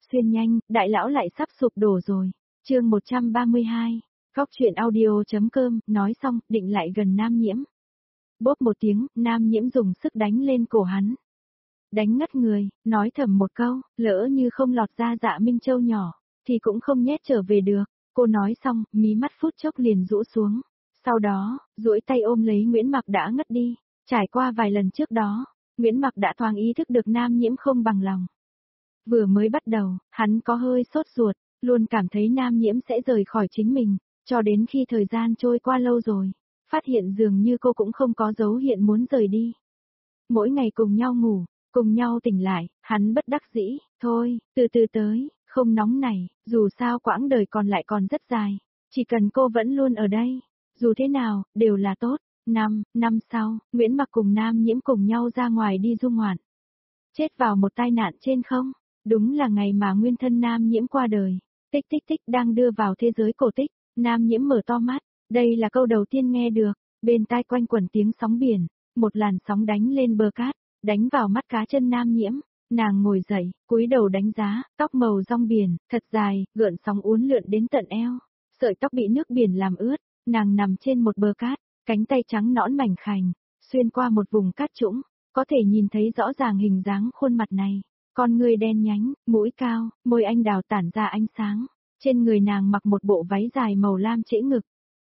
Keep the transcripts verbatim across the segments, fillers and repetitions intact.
Xuyên nhanh, đại lão lại sắp sụp đổ rồi. Chương một trăm ba mươi hai. Góc truyện audio.com, nói xong, định lại gần Nam Nhiễm. Bốp một tiếng, Nam Nhiễm dùng sức đánh lên cổ hắn. Đánh ngất người, nói thầm một câu, lỡ như không lọt ra Dạ Minh Châu nhỏ, thì cũng không nhét trở về được. Cô nói xong, mí mắt phút chốc liền rũ xuống. Sau đó, duỗi tay ôm lấy Nguyễn Mặc đã ngất đi. Trải qua vài lần trước đó, Nguyễn Mặc đã thoáng ý thức được Nam Nhiễm không bằng lòng. Vừa mới bắt đầu, hắn có hơi sốt ruột, luôn cảm thấy Nam Nhiễm sẽ rời khỏi chính mình, cho đến khi thời gian trôi qua lâu rồi, phát hiện dường như cô cũng không có dấu hiện muốn rời đi. Mỗi ngày cùng nhau ngủ, cùng nhau tỉnh lại, hắn bất đắc dĩ, thôi, từ từ tới, không nóng này, dù sao quãng đời còn lại còn rất dài, chỉ cần cô vẫn luôn ở đây, dù thế nào, đều là tốt. Năm, năm sau, Nguyễn Mặc cùng Nam Nhiễm cùng nhau ra ngoài đi du ngoạn. Chết vào một tai nạn trên không, đúng là ngày mà nguyên thân Nam Nhiễm qua đời. Tích tích tích đang đưa vào thế giới cổ tích, Nam Nhiễm mở to mắt, đây là câu đầu tiên nghe được, bên tai quanh quẩn tiếng sóng biển, một làn sóng đánh lên bờ cát, đánh vào mắt cá chân Nam Nhiễm. Nàng ngồi dậy, cúi đầu đánh giá, tóc màu rong biển, thật dài, gợn sóng uốn lượn đến tận eo, sợi tóc bị nước biển làm ướt, nàng nằm trên một bờ cát, cánh tay trắng nõn mảnh khảnh, xuyên qua một vùng cát trũng, có thể nhìn thấy rõ ràng hình dáng khuôn mặt này, con người đen nhánh, mũi cao, môi anh đào tản ra ánh sáng, trên người nàng mặc một bộ váy dài màu lam trễ ngực,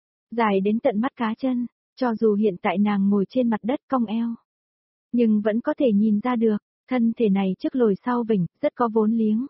dài đến tận mắt cá chân, cho dù hiện tại nàng ngồi trên mặt đất cong eo, nhưng vẫn có thể nhìn ra được, thân thể này trước lồi sau vỉnh, rất có vốn liếng.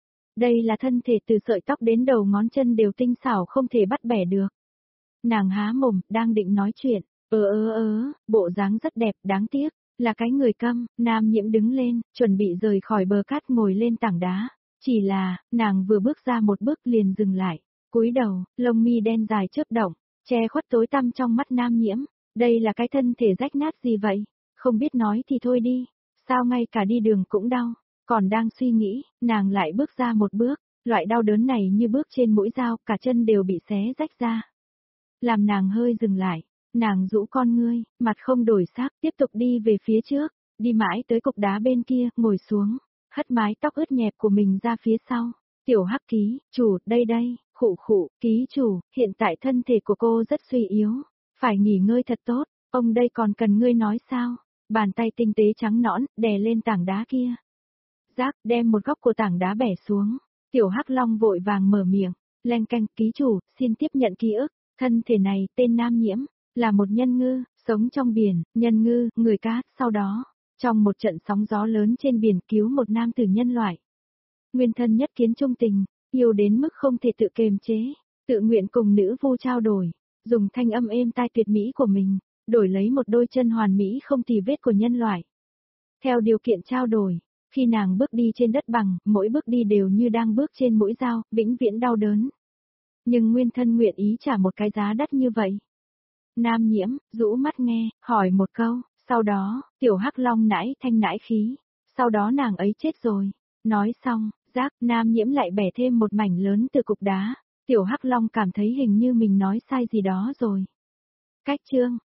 Đây là thân thể từ sợi tóc đến đầu ngón chân đều tinh xảo không thể bắt bẻ được. Nàng há mồm, đang định nói chuyện, ơ ơ ơ, bộ dáng rất đẹp, đáng tiếc, là cái người câm. Nam Nhiễm đứng lên, chuẩn bị rời khỏi bờ cát ngồi lên tảng đá, chỉ là, nàng vừa bước ra một bước liền dừng lại, cúi đầu, lông mi đen dài chớp động, che khuất tối tăm trong mắt Nam Nhiễm, đây là cái thân thể rách nát gì vậy, không biết nói thì thôi đi, sao ngay cả đi đường cũng đau, còn đang suy nghĩ, nàng lại bước ra một bước, loại đau đớn này như bước trên mũi dao, cả chân đều bị xé rách ra. Làm nàng hơi dừng lại, nàng rũ con ngươi, mặt không đổi sắc, tiếp tục đi về phía trước, đi mãi tới cục đá bên kia, ngồi xuống, hất mái tóc ướt nhẹp của mình ra phía sau. Tiểu Hắc ký, chủ, đây đây, khụ khụ, ký chủ, hiện tại thân thể của cô rất suy yếu, phải nghỉ ngơi thật tốt, ông đây còn cần ngươi nói sao? Bàn tay tinh tế trắng nõn, đè lên tảng đá kia. Rác, đem một góc của tảng đá bẻ xuống, Tiểu Hắc Long vội vàng mở miệng, len canh, ký chủ, xin tiếp nhận ký ức. Thân thể này, tên Nam Nhiễm, là một nhân ngư, sống trong biển, nhân ngư, người cá, sau đó, trong một trận sóng gió lớn trên biển cứu một nam tử nhân loại. Nguyên thân nhất kiến trung tình, yêu đến mức không thể tự kiềm chế, tự nguyện cùng nữ vu trao đổi, dùng thanh âm êm tai tuyệt mỹ của mình, đổi lấy một đôi chân hoàn mỹ không tì vết của nhân loại. Theo điều kiện trao đổi, khi nàng bước đi trên đất bằng, mỗi bước đi đều như đang bước trên mũi dao, vĩnh viễn đau đớn. Nhưng nguyên thân nguyện ý trả một cái giá đắt như vậy. Nam Nhiễm, rũ mắt nghe, hỏi một câu, sau đó, Tiểu Hắc Long nãi thanh nãi khí, sau đó nàng ấy chết rồi. Nói xong, rác, Nam Nhiễm lại bẻ thêm một mảnh lớn từ cục đá, Tiểu Hắc Long cảm thấy hình như mình nói sai gì đó rồi. Cách chương.